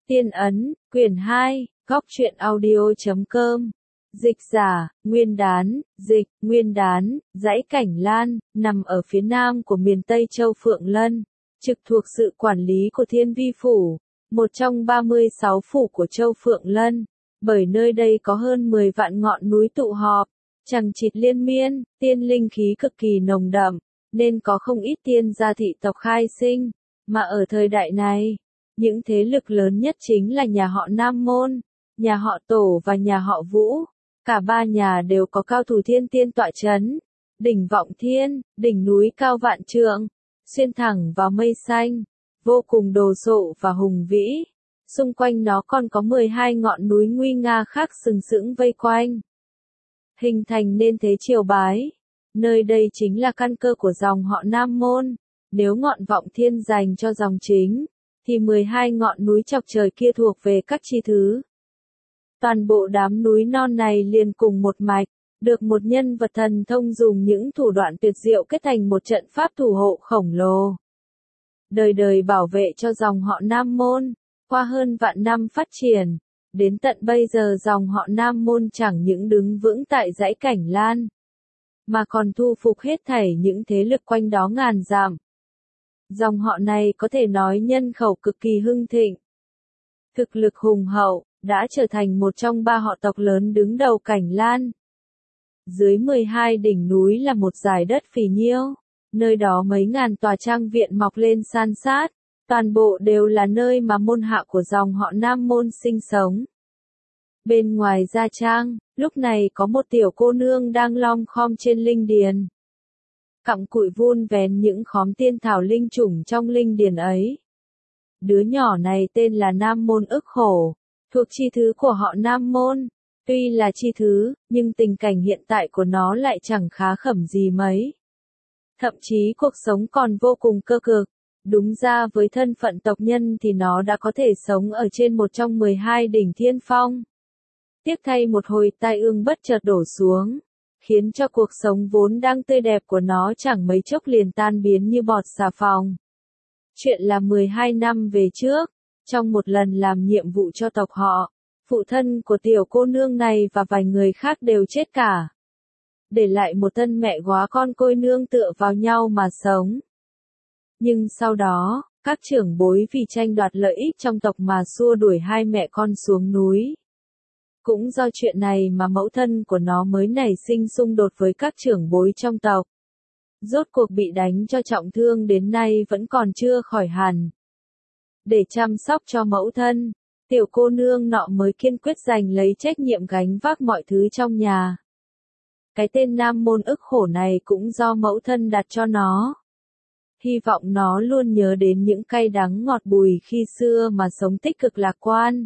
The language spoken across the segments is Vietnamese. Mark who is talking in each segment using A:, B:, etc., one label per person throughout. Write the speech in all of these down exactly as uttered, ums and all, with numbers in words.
A: Tiên ấn, quyển hai, góc truyện audio chấm com. Dịch giả, Nguyên Đán, dịch, Nguyên Đán, dãy Cảnh Lan, nằm ở phía nam của miền Tây Châu Phượng Lân, trực thuộc sự quản lý của Thiên Vi Phủ, một trong ba mươi sáu phủ của Châu Phượng Lân, bởi nơi đây có hơn mười vạn ngọn núi tụ họp, chằng chịt liên miên, tiên linh khí cực kỳ nồng đậm, nên có không ít tiên gia thị tộc khai sinh, mà ở thời đại này, những thế lực lớn nhất chính là nhà họ Nam Môn, nhà họ Tổ và nhà họ Vũ. Cả ba nhà đều có cao thủ thiên tiên tọa chấn. Đỉnh Vọng Thiên, đỉnh núi cao vạn trượng, xuyên thẳng vào mây xanh, vô cùng đồ sộ và hùng vĩ. Xung quanh nó còn có mười hai ngọn núi nguy nga khác sừng sững vây quanh, hình thành nên thế triều bái. Nơi đây chính là căn cơ của dòng họ Nam Môn. Nếu ngọn Vọng Thiên dành cho dòng chính, thì mười hai ngọn núi chọc trời kia thuộc về các chi thứ. Toàn bộ đám núi non này liền cùng một mạch, được một nhân vật thần thông dùng những thủ đoạn tuyệt diệu kết thành một trận pháp thủ hộ khổng lồ. Đời đời bảo vệ cho dòng họ Nam Môn, qua hơn vạn năm phát triển, đến tận bây giờ dòng họ Nam Môn chẳng những đứng vững tại dãy Cảnh Lan, mà còn thu phục hết thảy những thế lực quanh đó ngàn dặm. Dòng họ này có thể nói nhân khẩu cực kỳ hưng thịnh, thực lực hùng hậu, đã trở thành một trong ba họ tộc lớn đứng đầu Cảnh Lan. Dưới mười hai đỉnh núi là một dải đất phì nhiêu, nơi đó mấy ngàn tòa trang viện mọc lên san sát, toàn bộ đều là nơi mà môn hạ của dòng họ Nam Môn sinh sống. Bên ngoài gia trang, lúc này có một tiểu cô nương đang lom khom trên linh điền, cặm cụi vun vén những khóm tiên thảo linh chủng trong linh điền ấy. Đứa nhỏ này tên là Nam Môn Ức Hổ, thuộc chi thứ của họ Nam Môn. Tuy là chi thứ, nhưng tình cảnh hiện tại của nó lại chẳng khá khẩm gì mấy. Thậm chí cuộc sống còn vô cùng cơ cực. Đúng ra với thân phận tộc nhân thì nó đã có thể sống ở trên một trong mười hai đỉnh thiên phong. Tiếc thay một hồi tai ương bất chợt đổ xuống, khiến cho cuộc sống vốn đang tươi đẹp của nó chẳng mấy chốc liền tan biến như bọt xà phòng. Chuyện là mười hai năm về trước, trong một lần làm nhiệm vụ cho tộc họ, phụ thân của tiểu cô nương này và vài người khác đều chết cả, để lại một thân mẹ góa con côi nương tựa vào nhau mà sống. Nhưng sau đó, các trưởng bối vì tranh đoạt lợi ích trong tộc mà xua đuổi hai mẹ con xuống núi. Cũng do chuyện này mà mẫu thân của nó mới nảy sinh xung đột với các trưởng bối trong tộc. Rốt cuộc bị đánh cho trọng thương đến nay vẫn còn chưa khỏi hẳn. Để chăm sóc cho mẫu thân, tiểu cô nương nọ mới kiên quyết giành lấy trách nhiệm gánh vác mọi thứ trong nhà. Cái tên Nam Môn Ức Hổ này cũng do mẫu thân đặt cho nó. Hy vọng nó luôn nhớ đến những cay đắng ngọt bùi khi xưa mà sống tích cực lạc quan.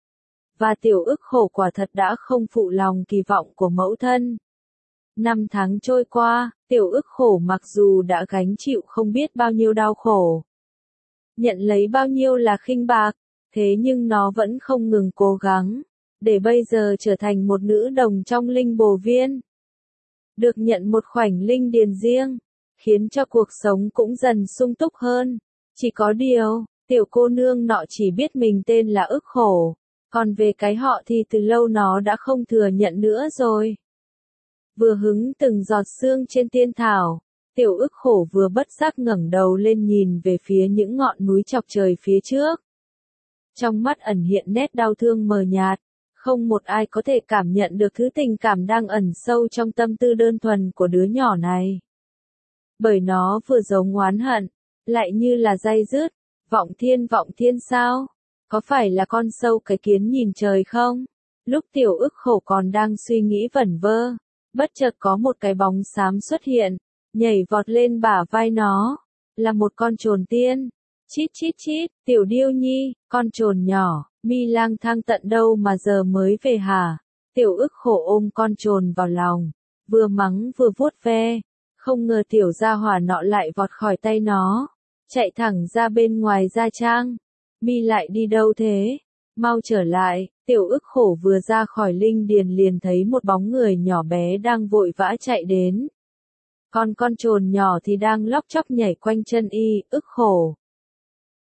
A: Và tiểu Ức Hổ quả thật đã không phụ lòng kỳ vọng của mẫu thân. Năm tháng trôi qua, tiểu Ức Hổ mặc dù đã gánh chịu không biết bao nhiêu đau khổ, nhận lấy bao nhiêu là khinh bạc, thế nhưng nó vẫn không ngừng cố gắng, để bây giờ trở thành một nữ đồng trong linh bồ viên. Được nhận một khoảnh linh điền riêng, khiến cho cuộc sống cũng dần sung túc hơn. Chỉ có điều, tiểu cô nương nọ chỉ biết mình tên là Ức Hổ, còn về cái họ thì từ lâu nó đã không thừa nhận nữa rồi. Vừa hứng từng giọt sương trên tiên thảo, tiểu Ức Hổ vừa bất giác ngẩng đầu lên nhìn về phía những ngọn núi chọc trời phía trước. Trong mắt ẩn hiện nét đau thương mờ nhạt, không một ai có thể cảm nhận được thứ tình cảm đang ẩn sâu trong tâm tư đơn thuần của đứa nhỏ này. Bởi nó vừa giống oán hận, lại như là day dứt. Vọng Thiên Vọng Thiên sao? Có phải là con sâu cái kiến nhìn trời không? Lúc tiểu Ức Hổ còn đang suy nghĩ vẩn vơ, bất chợt có một cái bóng xám xuất hiện, nhảy vọt lên bả vai nó, là một con trồn tiên. Chít chít chít, tiểu điêu nhi, con trồn nhỏ, mi lang thang tận đâu mà giờ mới về hả? Tiểu Ức Hổ ôm con trồn vào lòng, vừa mắng vừa vuốt ve, không ngờ tiểu gia hỏa nọ lại vọt khỏi tay nó, chạy thẳng ra bên ngoài gia trang. Mi lại đi đâu thế? Mau trở lại. Tiểu Ức Hổ vừa ra khỏi linh điền liền thấy một bóng người nhỏ bé đang vội vã chạy đến. Còn con trồn nhỏ thì đang lóc chóc nhảy quanh chân y, Ức Hổ.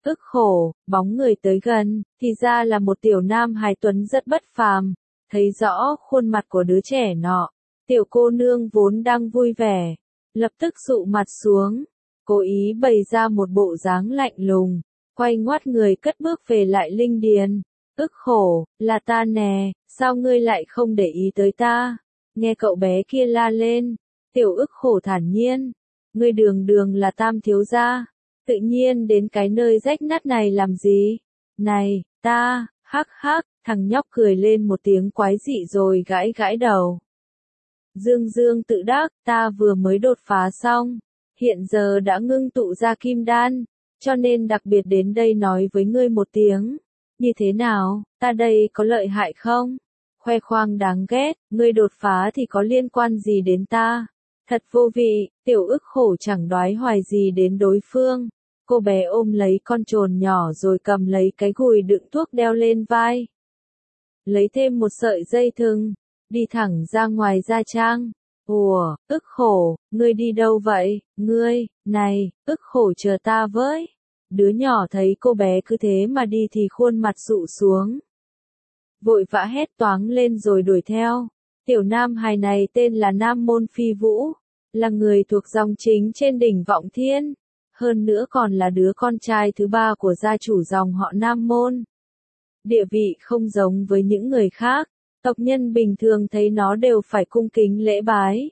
A: Ức khổ, bóng người tới gần, thì ra là một tiểu nam hài tuấn rất bất phàm, thấy rõ khuôn mặt của đứa trẻ nọ. Tiểu cô nương vốn đang vui vẻ, lập tức dụ mặt xuống, cố ý bày ra một bộ dáng lạnh lùng, quay ngoắt người cất bước về lại linh điền. Ức khổ, là ta nè, sao ngươi lại không để ý tới ta? Nghe cậu bé kia la lên, tiểu ức khổ thản nhiên, ngươi đường đường là tam thiếu gia, tự nhiên đến cái nơi rách nát này làm gì? Này, ta, hắc hắc, thằng nhóc cười lên một tiếng quái dị rồi gãi gãi đầu. Dương dương tự đắc, ta vừa mới đột phá xong, hiện giờ đã ngưng tụ ra kim đan, cho nên đặc biệt đến đây nói với ngươi một tiếng. Như thế nào, ta đây có lợi hại không? Khoe khoang đáng ghét, ngươi đột phá thì có liên quan gì đến ta? Thật vô vị, tiểu ức khổ chẳng đoái hoài gì đến đối phương. Cô bé ôm lấy con trồn nhỏ rồi cầm lấy cái gùi đựng thuốc đeo lên vai. Lấy thêm một sợi dây thừng, đi thẳng ra ngoài gia trang. Ủa, ức khổ, ngươi đi đâu vậy? Ngươi, này, ức khổ chờ ta với. Đứa nhỏ thấy cô bé cứ thế mà đi thì khuôn mặt dụ xuống. Vội vã hét toáng lên rồi đuổi theo. Tiểu nam hài này tên là Nam Môn Phi Vũ, là người thuộc dòng chính trên đỉnh Vọng Thiên. Hơn nữa còn là đứa con trai thứ ba của gia chủ dòng họ Nam Môn. Địa vị không giống với những người khác, tộc nhân bình thường thấy nó đều phải cung kính lễ bái.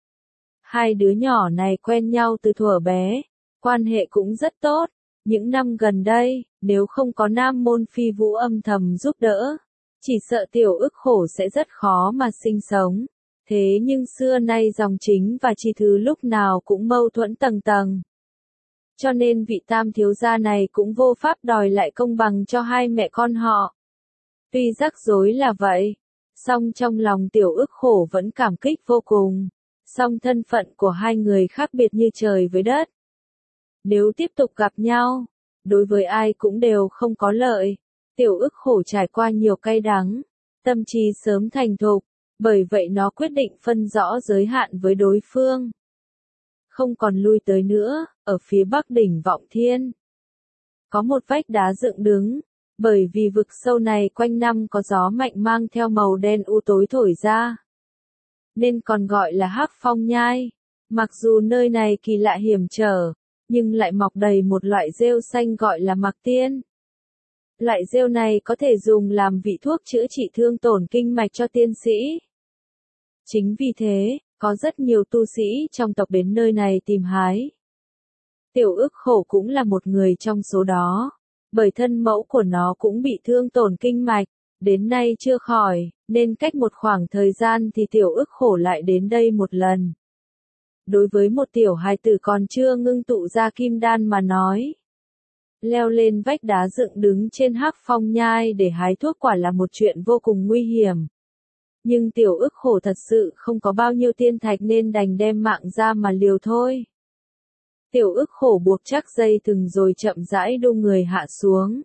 A: Hai đứa nhỏ này quen nhau từ thuở bé, quan hệ cũng rất tốt. Những năm gần đây, nếu không có Nam Môn Phi Vũ âm thầm giúp đỡ, chỉ sợ tiểu ức khổ sẽ rất khó mà sinh sống. Thế nhưng xưa nay dòng chính và chi thứ lúc nào cũng mâu thuẫn tầng tầng. Cho nên vị tam thiếu gia này cũng vô pháp đòi lại công bằng cho hai mẹ con họ. Tuy rắc rối là vậy, song trong lòng tiểu ức khổ vẫn cảm kích vô cùng. Song thân phận của hai người khác biệt như trời với đất. Nếu tiếp tục gặp nhau, đối với ai cũng đều không có lợi. Tiểu ức khổ trải qua nhiều cay đắng, tâm trí sớm thành thục, bởi vậy nó quyết định phân rõ giới hạn với đối phương. Không còn lui tới nữa, ở phía bắc đỉnh Vọng Thiên. Có một vách đá dựng đứng, bởi vì vực sâu này quanh năm có gió mạnh mang theo màu đen u tối thổi ra. Nên còn gọi là Hắc Phong Nhai. Mặc dù nơi này kỳ lạ hiểm trở, nhưng lại mọc đầy một loại rêu xanh gọi là mạc tiên. Loại rêu này có thể dùng làm vị thuốc chữa trị thương tổn kinh mạch cho tiên sĩ. Chính vì thế, có rất nhiều tu sĩ trong tộc đến nơi này tìm hái. Tiểu ức khổ cũng là một người trong số đó, bởi thân mẫu của nó cũng bị thương tổn kinh mạch, đến nay chưa khỏi, nên cách một khoảng thời gian thì tiểu ức khổ lại đến đây một lần. Đối với một tiểu hài tử còn chưa ngưng tụ ra kim đan mà nói, leo lên vách đá dựng đứng trên Hắc Phong Nhai để hái thuốc quả là một chuyện vô cùng nguy hiểm. Nhưng tiểu ức khổ thật sự không có bao nhiêu tiên thạch nên đành đem mạng ra mà liều thôi. Tiểu ức khổ buộc chắc dây thừng rồi chậm rãi đu người hạ xuống.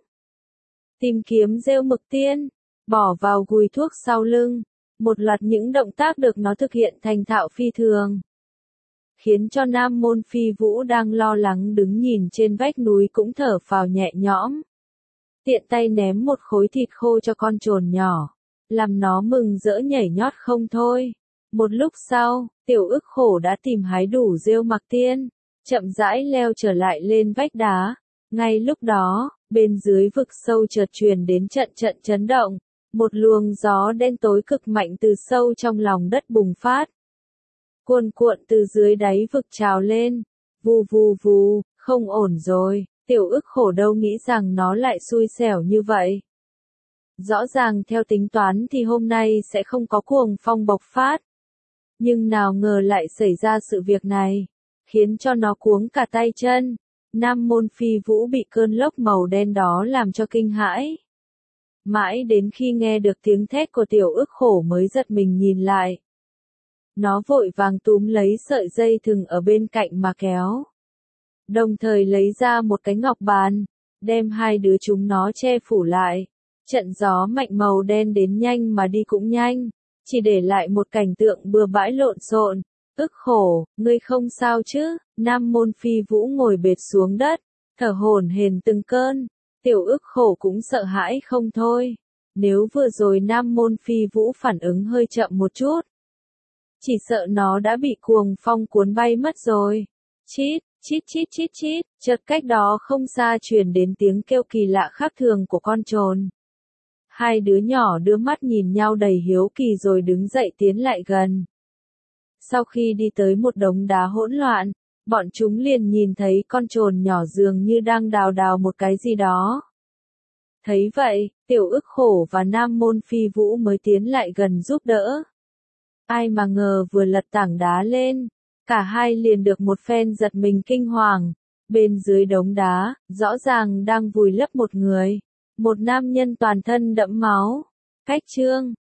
A: Tìm kiếm rêu mực tiên, bỏ vào gùi thuốc sau lưng, một loạt những động tác được nó thực hiện thành thạo phi thường. Khiến cho Nam Môn Phi Vũ đang lo lắng đứng nhìn trên vách núi cũng thở phào nhẹ nhõm. Tiện tay ném một khối thịt khô cho con trồn nhỏ, làm nó mừng rỡ nhảy nhót không thôi. Một lúc sau, tiểu ức khổ đã tìm hái đủ rêu mạc tiên, chậm rãi leo trở lại lên vách đá. Ngay lúc đó, bên dưới vực sâu chợt truyền đến trận trận chấn động, một luồng gió đen tối cực mạnh từ sâu trong lòng đất bùng phát. Cuồn cuộn từ dưới đáy vực trào lên, vù vù vù, không ổn rồi, tiểu ức khổ đâu nghĩ rằng nó lại xui xẻo như vậy. Rõ ràng theo tính toán thì hôm nay sẽ không có cuồng phong bộc phát. Nhưng nào ngờ lại xảy ra sự việc này, khiến cho nó cuống cả tay chân. Nam Môn Phi Vũ bị cơn lốc màu đen đó làm cho kinh hãi. Mãi đến khi nghe được tiếng thét của tiểu ức khổ mới giật mình nhìn lại. Nó vội vàng túm lấy sợi dây thừng ở bên cạnh mà kéo. Đồng thời lấy ra một cái ngọc bàn, đem hai đứa chúng nó che phủ lại. Trận gió mạnh màu đen đến nhanh mà đi cũng nhanh, chỉ để lại một cảnh tượng bừa bãi lộn xộn. Ức khổ, ngươi không sao chứ? Nam Môn Phi Vũ ngồi bệt xuống đất, thở hổn hển từng cơn, Tiểu Ức Khổ cũng sợ hãi không thôi. Nếu vừa rồi Nam Môn Phi Vũ phản ứng hơi chậm một chút, chỉ sợ nó đã bị cuồng phong cuốn bay mất rồi. Chít, chít chít chít chít, chợt cách đó không xa truyền đến tiếng kêu kỳ lạ khác thường của con trồn. Hai đứa nhỏ đưa mắt nhìn nhau đầy hiếu kỳ rồi đứng dậy tiến lại gần. Sau khi đi tới một đống đá hỗn loạn, bọn chúng liền nhìn thấy con trồn nhỏ dường như đang đào đào một cái gì đó. Thấy vậy, Tiểu Ức Khổ và Nam Môn Phi Vũ mới tiến lại gần giúp đỡ. Ai mà ngờ vừa lật tảng đá lên, cả hai liền được một phen giật mình kinh hoàng. Bên dưới đống đá, rõ ràng đang vùi lấp một người. Một nam nhân toàn thân đẫm máu. Cách chương